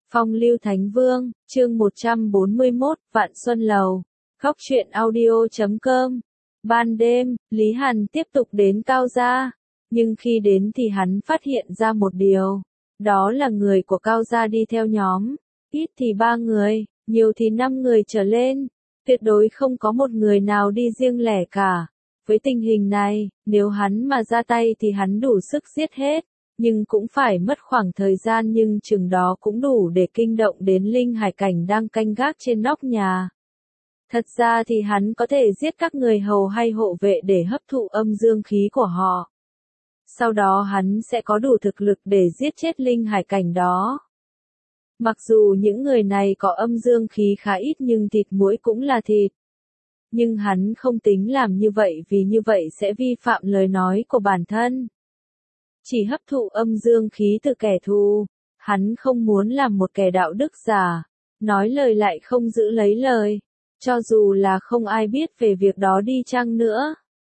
Phong lưu Thánh Vương, chương 141, Vạn Xuân Lầu. Khóc truyện audio.com. Ban đêm, Lý Hàn tiếp tục đến Cao gia, nhưng khi đến thì hắn phát hiện ra một điều, đó là người của Cao gia đi theo nhóm, ít thì 3 người, nhiều thì 5 người trở lên, tuyệt đối không có một người nào đi riêng lẻ cả. Với tình hình này, nếu hắn mà ra tay thì hắn đủ sức giết hết, nhưng cũng phải mất khoảng thời gian, nhưng chừng đó cũng đủ để kinh động đến linh hải cảnh đang canh gác trên nóc nhà. Thật ra thì hắn có thể giết các người hầu hay hộ vệ để hấp thụ âm dương khí của họ. Sau đó hắn sẽ có đủ thực lực để giết chết linh hải cảnh đó. Mặc dù những người này có âm dương khí khá ít nhưng thịt muỗi cũng là thịt. Nhưng hắn không tính làm như vậy vì như vậy sẽ vi phạm lời nói của bản thân. Chỉ hấp thụ âm dương khí từ kẻ thù, hắn không muốn làm một kẻ đạo đức giả, nói lời lại không giữ lấy lời, cho dù là không ai biết về việc đó đi chăng nữa.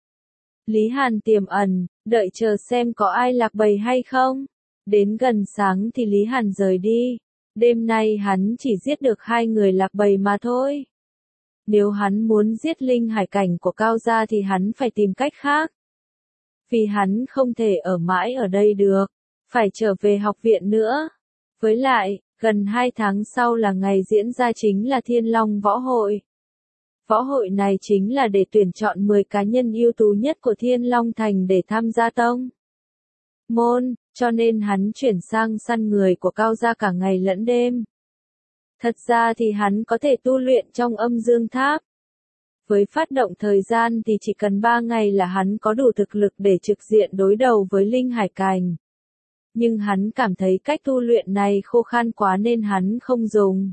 Lý Hàn tiềm ẩn, đợi chờ xem có ai lạc bầy hay không. Đến gần sáng thì Lý Hàn rời đi, đêm nay hắn chỉ giết được 2 người lạc bầy mà thôi. Nếu hắn muốn giết linh hải cảnh của Cao gia thì hắn phải tìm cách khác. Vì hắn không thể ở mãi ở đây được, phải trở về học viện nữa. Với lại, gần 2 tháng sau là ngày diễn ra chính là Thiên Long Võ Hội. Võ hội này chính là để tuyển chọn 10 cá nhân ưu tú nhất của Thiên Long Thành để tham gia tông môn, cho nên hắn chuyển sang săn người của Cao gia cả ngày lẫn đêm. Thật ra thì hắn có thể tu luyện trong âm dương tháp. Với phát động thời gian thì chỉ cần 3 ngày là hắn có đủ thực lực để trực diện đối đầu với linh hải cảnh. Nhưng hắn cảm thấy cách tu luyện này khô khan quá nên hắn không dùng.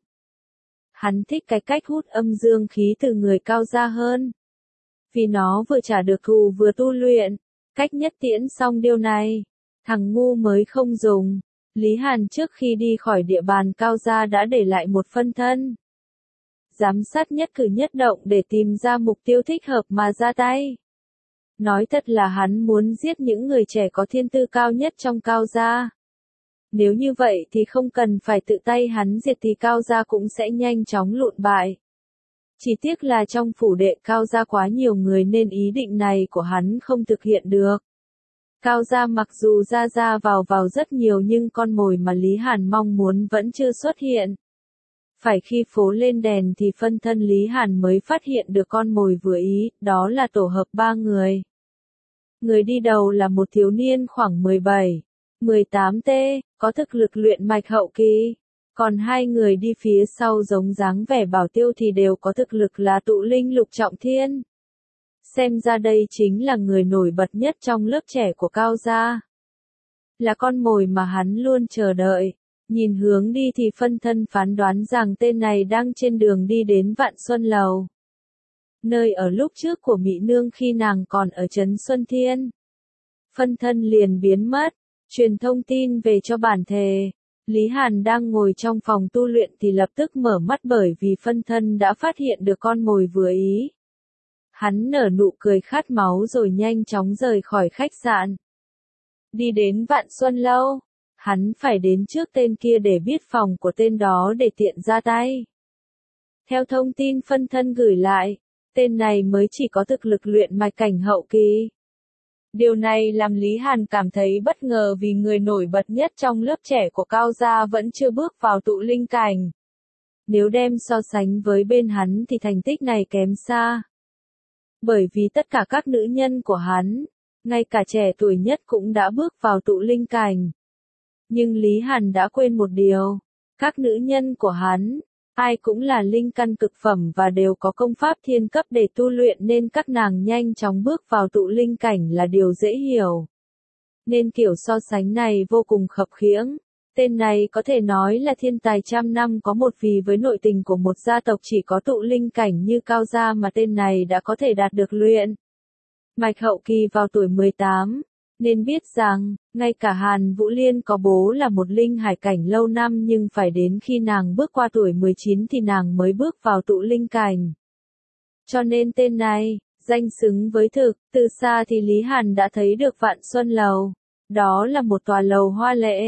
Hắn thích cái cách hút âm dương khí từ người Cao gia hơn. Vì nó vừa trả được thù vừa tu luyện, cách nhất tiễn xong điều này, thằng ngu mới không dùng. Lý Hàn trước khi đi khỏi địa bàn Cao gia đã để lại một phân thân. Giám sát nhất cử nhất động để tìm ra mục tiêu thích hợp mà ra tay. Nói thật là hắn muốn giết những người trẻ có thiên tư cao nhất trong Cao gia. Nếu như vậy thì không cần phải tự tay hắn diệt thì Cao gia cũng sẽ nhanh chóng lụn bại. Chỉ tiếc là trong phủ đệ Cao gia quá nhiều người nên ý định này của hắn không thực hiện được. Cao gia mặc dù ra vào rất nhiều nhưng con mồi mà Lý Hàn mong muốn vẫn chưa xuất hiện. Phải khi phố lên đèn thì phân thân Lý Hàn mới phát hiện được con mồi vừa ý, đó là tổ hợp 3 người. Người đi đầu là một thiếu niên khoảng 17, 18 t, có thực lực luyện mạch hậu kỳ. Còn 2 người đi phía sau giống dáng vẻ bảo tiêu thì đều có thực lực là tụ linh lục trọng thiên. Xem ra đây chính là người nổi bật nhất trong lớp trẻ của Cao gia. Là con mồi mà hắn luôn chờ đợi. Nhìn hướng đi thì phân thân phán đoán rằng tên này đang trên đường đi đến Vạn Xuân Lầu. Nơi ở lúc trước của Mị Nương khi nàng còn ở trấn Xuân Thiên. Phân thân liền biến mất, truyền thông tin về cho bản thể. Lý Hàn đang ngồi trong phòng tu luyện thì lập tức mở mắt bởi vì phân thân đã phát hiện được con mồi vừa ý. Hắn nở nụ cười khát máu rồi nhanh chóng rời khỏi khách sạn. Đi đến Vạn Xuân Lâu. Hắn phải đến trước tên kia để biết phòng của tên đó để tiện ra tay. Theo thông tin phân thân gửi lại, tên này mới chỉ có thực lực luyện mạch cảnh hậu kỳ. Điều này làm Lý Hàn cảm thấy bất ngờ vì người nổi bật nhất trong lớp trẻ của Cao gia vẫn chưa bước vào tụ linh cảnh. Nếu đem so sánh với bên hắn thì thành tích này kém xa. Bởi vì tất cả các nữ nhân của hắn, ngay cả trẻ tuổi nhất cũng đã bước vào tụ linh cảnh. Nhưng Lý Hàn đã quên một điều, các nữ nhân của hắn, ai cũng là linh căn cực phẩm và đều có công pháp thiên cấp để tu luyện nên các nàng nhanh chóng bước vào tụ linh cảnh là điều dễ hiểu. Nên kiểu so sánh này vô cùng khập khiễng, tên này có thể nói là thiên tài trăm năm có một vì với nội tình của một gia tộc chỉ có tụ linh cảnh như Cao gia mà tên này đã có thể đạt được luyện mạch hậu kỳ vào tuổi 18. Nên biết rằng, ngay cả Hàn Vũ Liên có bố là một linh hải cảnh lâu năm nhưng phải đến khi nàng bước qua tuổi 19 thì nàng mới bước vào tụ linh cảnh. Cho nên tên này, danh xứng với thực, từ xa thì Lý Hàn đã thấy được Vạn Xuân Lầu. Đó là một tòa lầu hoa lệ,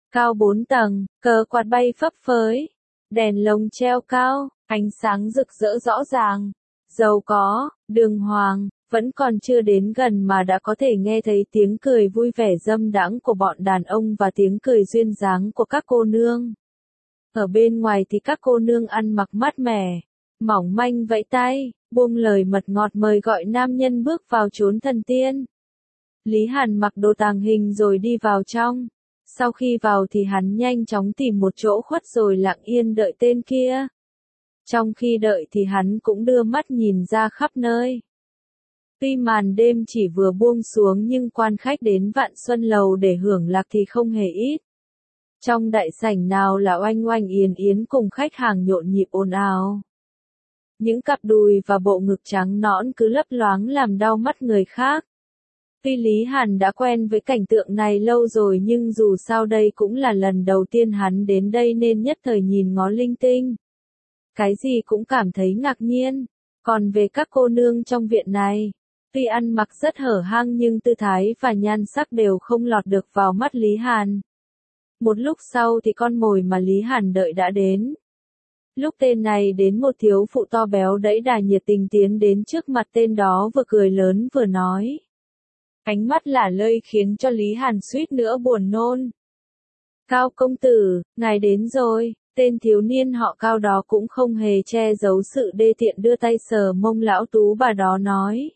cao 4 tầng, cờ quạt bay phấp phới, đèn lồng treo cao, ánh sáng rực rỡ rõ ràng, giàu có, đường hoàng, vẫn còn chưa đến gần mà đã có thể nghe thấy tiếng cười vui vẻ dâm đãng của bọn đàn ông và tiếng cười duyên dáng của các cô nương. Ở bên ngoài thì các cô nương ăn mặc mát mẻ, mỏng manh vẫy tay, buông lời mật ngọt mời gọi nam nhân bước vào chốn thần tiên. Lý Hàn mặc đồ tàng hình rồi đi vào trong. Sau khi vào thì hắn nhanh chóng tìm một chỗ khuất rồi lặng yên đợi tên kia. Trong khi đợi thì hắn cũng đưa mắt nhìn ra khắp nơi. Tuy màn đêm chỉ vừa buông xuống nhưng quan khách đến Vạn Xuân Lầu để hưởng lạc thì không hề ít. Trong đại sảnh nào là oanh oanh yến yến cùng khách hàng nhộn nhịp ồn ào. Những cặp đùi và bộ ngực trắng nõn cứ lấp loáng làm đau mắt người khác. Tuy Lý Hàn đã quen với cảnh tượng này lâu rồi nhưng dù sao đây cũng là lần đầu tiên hắn đến đây nên nhất thời nhìn ngó linh tinh. Cái gì cũng cảm thấy ngạc nhiên. Còn về các cô nương trong viện này, tuy ăn mặc rất hở hang nhưng tư thái và nhan sắc đều không lọt được vào mắt Lý Hàn. Một lúc sau thì con mồi mà Lý Hàn đợi đã đến. Lúc tên này đến một thiếu phụ to béo đẫy đà nhiệt tình tiến đến trước mặt tên đó vừa cười lớn vừa nói. Ánh mắt lả lơi khiến cho Lý Hàn suýt nữa buồn nôn. Cao công tử, ngài đến rồi, tên thiếu niên họ Cao đó cũng không hề che giấu sự đê tiện đưa tay sờ mông lão tú bà đó nói.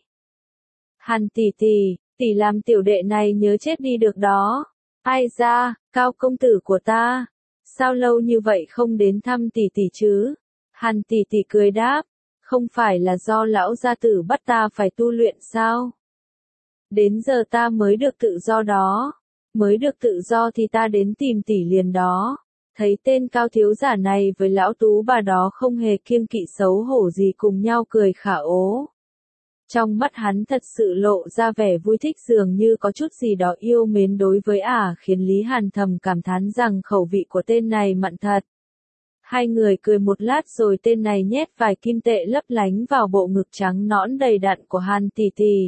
Hàn tỷ tỷ làm tiểu đệ này nhớ chết đi được đó. Ai ra, Cao công tử của ta, sao lâu như vậy không đến thăm tỷ tỷ chứ? Hàn tỷ cười đáp, không phải là do lão gia tử bắt ta phải tu luyện sao? Đến giờ ta mới được tự do đó, mới được tự do thì ta đến tìm tỷ liền đó. Thấy tên Cao thiếu giả này với lão tú bà đó không hề kiêng kỵ xấu hổ gì cùng nhau cười khả ố. Trong mắt hắn thật sự lộ ra vẻ vui thích dường như có chút gì đó yêu mến đối với khiến Lý Hàn thầm cảm thán rằng khẩu vị của tên này mặn thật. Hai người cười một lát rồi tên này nhét vài kim tệ lấp lánh vào bộ ngực trắng nõn đầy đặn của Hàn tỷ tỷ.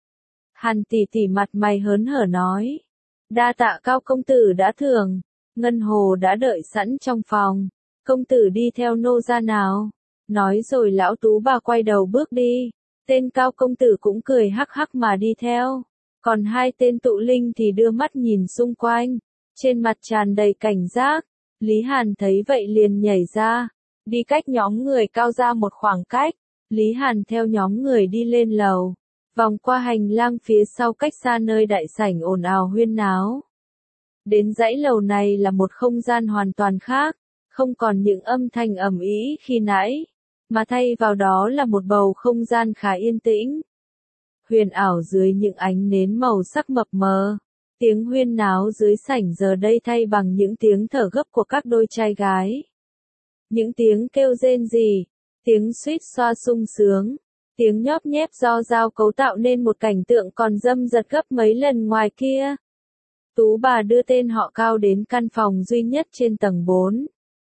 Hàn tỷ mặt mày hớn hở nói. Đa tạ Cao công tử đã thưởng, Ngân Hồ đã đợi sẵn trong phòng, công tử đi theo nô ra nào. Nói rồi lão tú bà quay đầu bước đi. Tên Cao công tử cũng cười hắc hắc mà đi theo. Còn hai tên tụ linh thì đưa mắt nhìn xung quanh. Trên mặt tràn đầy cảnh giác. Lý Hàn thấy vậy liền nhảy ra. Đi cách nhóm người Cao ra một khoảng cách. Lý Hàn theo nhóm người đi lên lầu. Vòng qua hành lang phía sau cách xa nơi đại sảnh ồn ào huyên náo. Đến dãy lầu này là một không gian hoàn toàn khác. Không còn những âm thanh ầm ĩ khi nãy. Mà thay vào đó là một bầu không gian khá yên tĩnh. Huyền ảo dưới những ánh nến màu sắc mập mờ. Tiếng huyên náo dưới sảnh giờ đây thay bằng những tiếng thở gấp của các đôi trai gái. Những tiếng kêu rên rỉ, tiếng suýt xoa sung sướng, tiếng nhóp nhép do dao cấu tạo nên một cảnh tượng còn dâm dật gấp mấy lần ngoài kia. Tú bà đưa tên họ Cao đến căn phòng duy nhất trên tầng 4.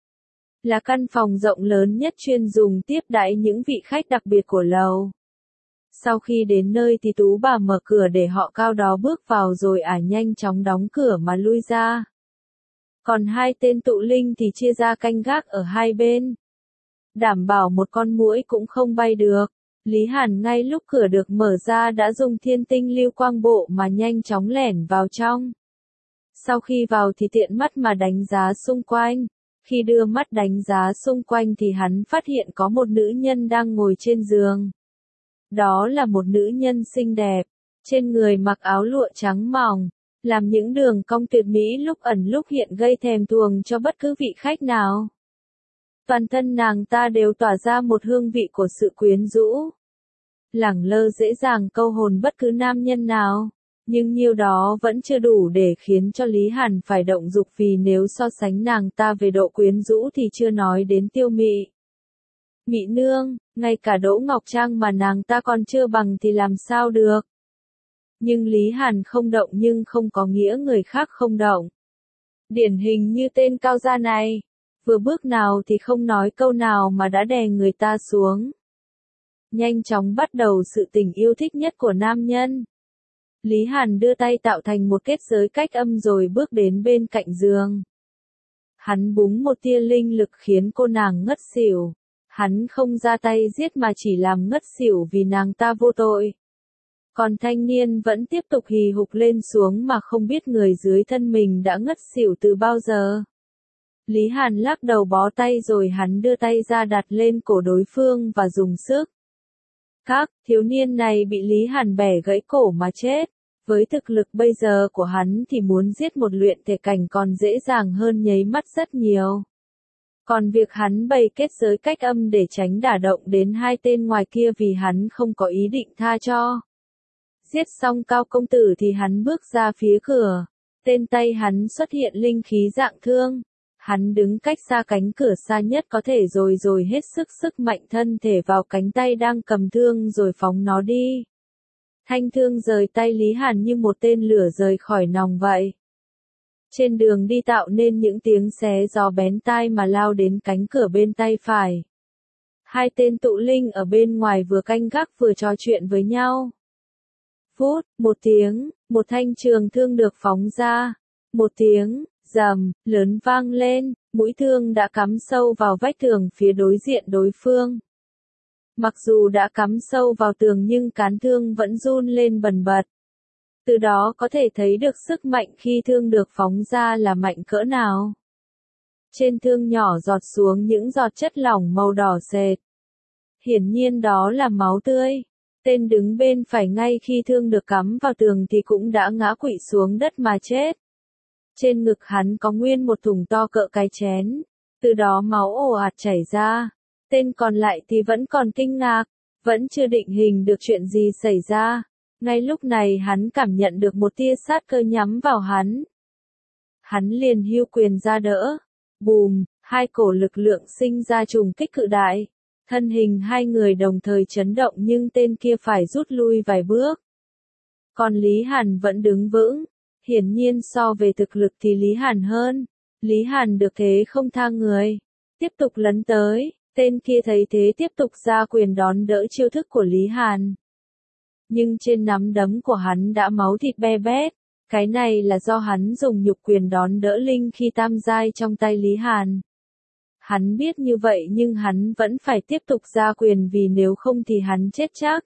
Là căn phòng rộng lớn nhất chuyên dùng tiếp đãi những vị khách đặc biệt của lầu. Sau khi đến nơi thì tú bà mở cửa để họ Cao đó bước vào rồi nhanh chóng đóng cửa mà lui ra. Còn hai tên tụ linh thì chia ra canh gác ở hai bên. Đảm bảo một con muỗi cũng không bay được. Lý Hàn ngay lúc cửa được mở ra đã dùng thiên tinh lưu quang bộ mà nhanh chóng lẻn vào trong. Sau khi vào thì tiện mắt mà đánh giá xung quanh. Khi đưa mắt đánh giá xung quanh thì hắn phát hiện có một nữ nhân đang ngồi trên giường. Đó là một nữ nhân xinh đẹp, trên người mặc áo lụa trắng mỏng, làm những đường cong tuyệt mỹ lúc ẩn lúc hiện gây thèm thuồng cho bất cứ vị khách nào. Toàn thân nàng ta đều tỏa ra một hương vị của sự quyến rũ. Lẳng lơ dễ dàng câu hồn bất cứ nam nhân nào. Nhưng nhiêu đó vẫn chưa đủ để khiến cho Lý Hàn phải động dục vì nếu so sánh nàng ta về độ quyến rũ thì chưa nói đến Tiêu Mị. Mị nương, ngay cả Đỗ Ngọc Trang mà nàng ta còn chưa bằng thì làm sao được. Nhưng Lý Hàn không động nhưng không có nghĩa người khác không động. Điển hình như tên Cao gia này, vừa bước nào thì không nói câu nào mà đã đè người ta xuống. Nhanh chóng bắt đầu sự tình yêu thích nhất của nam nhân. Lý Hàn đưa tay tạo thành một kết giới cách âm rồi bước đến bên cạnh giường. Hắn búng một tia linh lực khiến cô nàng ngất xỉu. Hắn không ra tay giết mà chỉ làm ngất xỉu vì nàng ta vô tội. Còn thanh niên vẫn tiếp tục hì hục lên xuống mà không biết người dưới thân mình đã ngất xỉu từ bao giờ. Lý Hàn lắc đầu bó tay rồi hắn đưa tay ra đặt lên cổ đối phương và dùng sức. Các thiếu niên này bị Lý Hàn bẻ gãy cổ mà chết. Với thực lực bây giờ của hắn thì muốn giết một luyện thể cảnh còn dễ dàng hơn nháy mắt rất nhiều. Còn việc hắn bày kết giới cách âm để tránh đả động đến hai tên ngoài kia vì hắn không có ý định tha cho. Giết xong Cao công tử thì hắn bước ra phía cửa. Tên tay hắn xuất hiện linh khí dạng thương. Hắn đứng cách xa cánh cửa xa nhất có thể rồi hết sức mạnh thân thể vào cánh tay đang cầm thương rồi phóng nó đi. Thanh thương rời tay Lý Hàn như một tên lửa rời khỏi nòng vậy. Trên đường đi tạo nên những tiếng xé gió bén tai mà lao đến cánh cửa bên tay phải. Hai tên tụ linh ở bên ngoài vừa canh gác vừa trò chuyện với nhau. Phút, một tiếng, một thanh trường thương được phóng ra. Một tiếng, rầm, lớn vang lên, mũi thương đã cắm sâu vào vách tường phía đối diện đối phương. Mặc dù đã cắm sâu vào tường nhưng cán thương vẫn run lên bần bật. Từ đó có thể thấy được sức mạnh khi thương được phóng ra là mạnh cỡ nào. Trên thương nhỏ giọt xuống những giọt chất lỏng màu đỏ sệt. Hiển nhiên đó là máu tươi. Tên đứng bên phải ngay khi thương được cắm vào tường thì cũng đã ngã quỵ xuống đất mà chết. Trên ngực hắn có nguyên một thủng to cỡ cái chén. Từ đó máu ồ ạt chảy ra. Tên còn lại thì vẫn còn kinh ngạc. Vẫn chưa định hình được chuyện gì xảy ra. Ngay lúc này hắn cảm nhận được một tia sát cơ nhắm vào hắn. Hắn liền hưu quyền ra đỡ. Bùm, hai cổ lực lượng sinh ra trùng kích cự đại. Thân hình hai người đồng thời chấn động nhưng tên kia phải rút lui vài bước. Còn Lý Hàn vẫn đứng vững. Hiển nhiên so về thực lực thì Lý Hàn hơn. Lý Hàn được thế không tha người. Tiếp tục lấn tới. Tên kia thấy thế tiếp tục ra quyền đón đỡ chiêu thức của Lý Hàn. Nhưng trên nắm đấm của hắn đã máu thịt be bét. Cái này là do hắn dùng nhục quyền đón đỡ linh khi tam giai trong tay Lý Hàn. Hắn biết như vậy nhưng hắn vẫn phải tiếp tục ra quyền vì nếu không thì hắn chết chắc.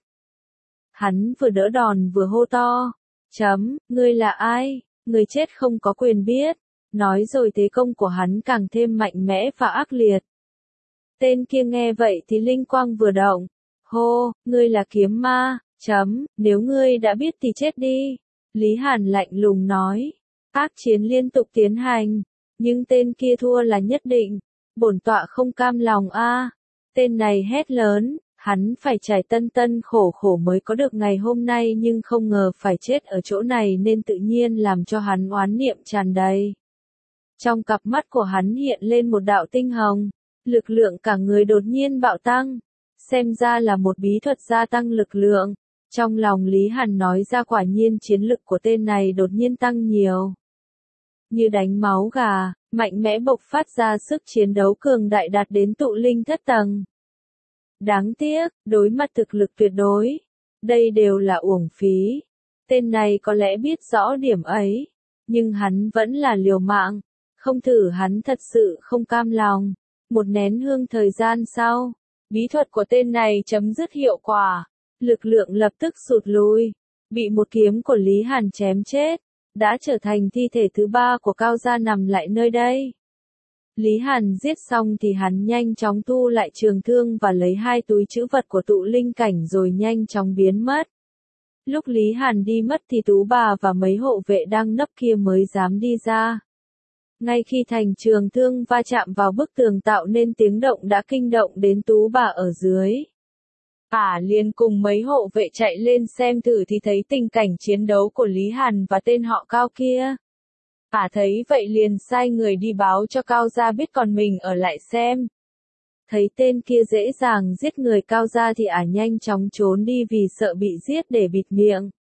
Hắn vừa đỡ đòn vừa hô to. Ngươi là ai? Người chết không có quyền biết. Nói rồi thế công của hắn càng thêm mạnh mẽ và ác liệt. Tên kia nghe vậy thì linh quang vừa động. Hô, ngươi là kiếm ma. Nếu ngươi đã biết thì chết đi. Lý Hàn lạnh lùng nói. Ác chiến liên tục tiến hành. Nhưng tên kia thua là nhất định. Bổn tọa không cam lòng a. Tên này hét lớn. Hắn phải trải tân khổ khổ mới có được ngày hôm nay nhưng không ngờ phải chết ở chỗ này nên tự nhiên làm cho hắn oán niệm tràn đầy. Trong cặp mắt của hắn hiện lên một đạo tinh hồng. Lực lượng cả người đột nhiên bạo tăng. Xem ra là một bí thuật gia tăng lực lượng. Trong lòng Lý Hàn nói ra quả nhiên chiến lực của tên này đột nhiên tăng nhiều. Như đánh máu gà, mạnh mẽ bộc phát ra sức chiến đấu cường đại đạt đến tụ linh thất tầng. Đáng tiếc, đối mặt thực lực tuyệt đối. Đây đều là uổng phí. Tên này có lẽ biết rõ điểm ấy. Nhưng hắn vẫn là liều mạng. Không thử hắn thật sự không cam lòng. Một nén hương thời gian sau, bí thuật của tên này chấm dứt hiệu quả. Lực lượng lập tức sụt lùi. Bị một kiếm của Lý Hàn chém chết. Đã trở thành thi thể thứ ba của Cao gia nằm lại nơi đây. Lý Hàn giết xong thì hắn nhanh chóng thu lại trường thương và lấy hai túi trữ vật của tụ linh cảnh rồi nhanh chóng biến mất. Lúc Lý Hàn đi mất thì Tú bà và mấy hộ vệ đang nấp kia mới dám đi ra. Ngay khi thành trường thương va chạm vào bức tường tạo nên tiếng động đã kinh động đến Tú bà ở dưới. Liền cùng mấy hộ vệ chạy lên xem thử thì thấy tình cảnh chiến đấu của Lý Hàn và tên họ Cao kia. Thấy vậy liền sai người đi báo cho Cao gia biết còn mình ở lại xem. Thấy tên kia dễ dàng giết người Cao gia thì nhanh chóng trốn đi vì sợ bị giết để bịt miệng.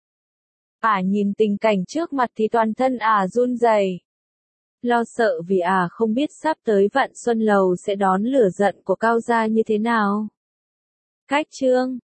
Nhìn tình cảnh trước mặt thì toàn thân run rẩy. Lo sợ vì không biết sắp tới Vạn Xuân Lầu sẽ đón lửa giận của Cao gia như thế nào. Cách chương